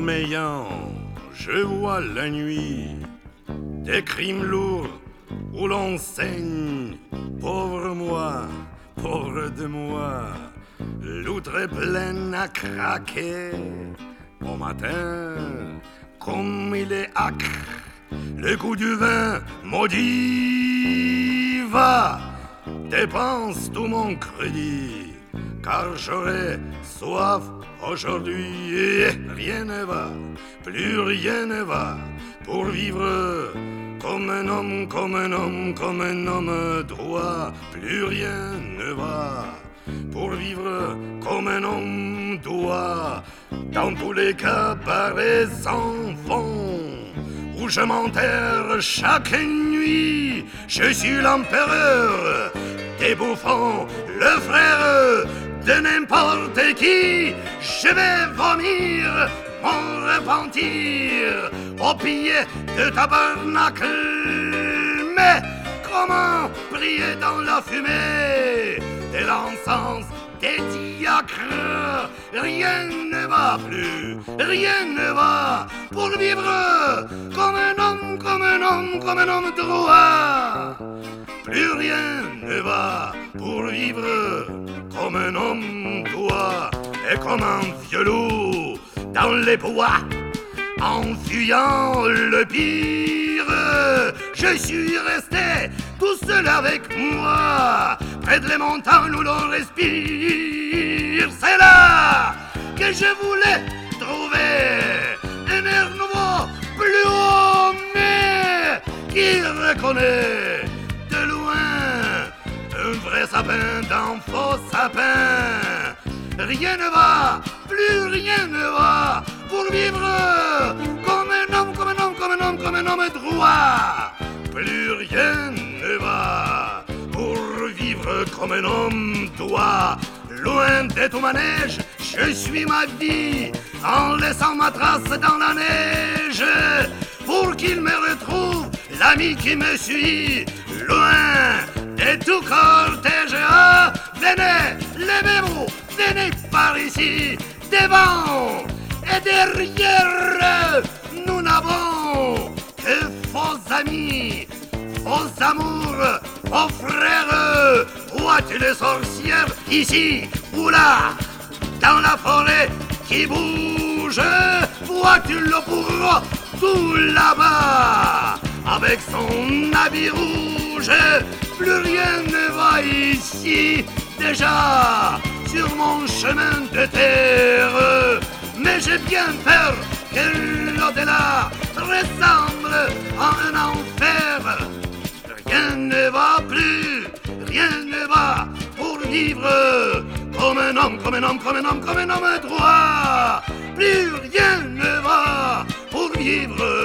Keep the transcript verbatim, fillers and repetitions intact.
dormeillant, je vois la nuit des crimes lourds où l'on saigne. Pauvre moi, pauvre de moi, l'outre est pleine à craquer. Au matin, comme il est acre, le goût du vin maudit va. Dépense tout mon crédit, car j'aurai soif aujourd'hui. Et rien ne va, plus rien ne va, pour vivre comme un homme, comme un homme, comme un homme droit. Plus rien ne va, pour vivre comme un homme doit. Dans tous les cabarets sans fond où je m'enterre chaque nuit, je suis l'empereur des bouffons, le frère de n'importe qui. Je vais vomir mon repentir au pied de tabernacle. Mais comment prier dans la fumée de l'encens des diacres? Rien ne va plus, rien ne va, pour vivre comme un homme, comme un homme, comme un homme droit. Plus rien ne va, pour vivre comme un homme doit. Et comme un vieux loup dans les bois, en fuyant le pire, je suis resté tout seul avec moi, près de les montagnes où l'on respire. C'est là que je voulais trouver un air nouveau, plus haut, mais qui reconnaît de loin un vrai sapin d'un faux sapin. Rien ne va, plus rien ne va, pour vivre comme un homme, comme un homme, comme un homme, comme un homme droit. Plus rien ne va, pour vivre comme un homme doit. Loin de tout manège, je suis ma vie, en laissant ma trace dans la neige, pour qu'il me retrouve l'ami qui me suit. Loin de tout cortège, ah, venez, levez-vous, venez par ici, devant et derrière, nous n'avons que faux amis, faux amours, faux frères. Vois-tu les sorcières ici ou là, dans la forêt qui bouge? Vois-tu le bourreau tout là-bas, avec son habit rouge? Plus rien ne va ici, déjà sur mon chemin de terre. Mais j'ai bien peur que l'au-delà ressemble à un enfer. Rien ne va plus, rien ne va, pour vivre comme un homme, comme un homme, comme un homme, comme un homme droit. Plus rien ne va, pour vivre